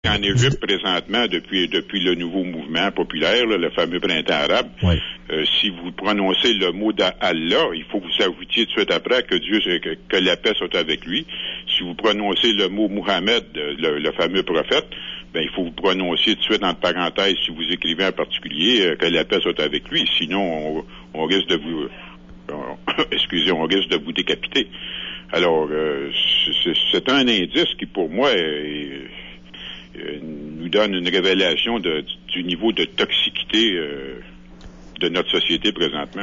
En Égypte, présentement, depuis le nouveau mouvement populaire, là, le fameux printemps arabe, Oui. Si vous prononcez le mot d'Allah, il faut que vous ajoutiez tout de suite après que la paix soit avec lui. Si vous prononcez le mot Mohammed, le fameux prophète, ben il faut vous prononcer tout de suite entre parenthèses, si vous écrivez en particulier, que la paix soit avec lui. Sinon, on risque de vous... on risque de vous décapiter. Alors, c'est un indice qui, pour moi, nous donne une révélation du niveau de toxicité de notre société présentement.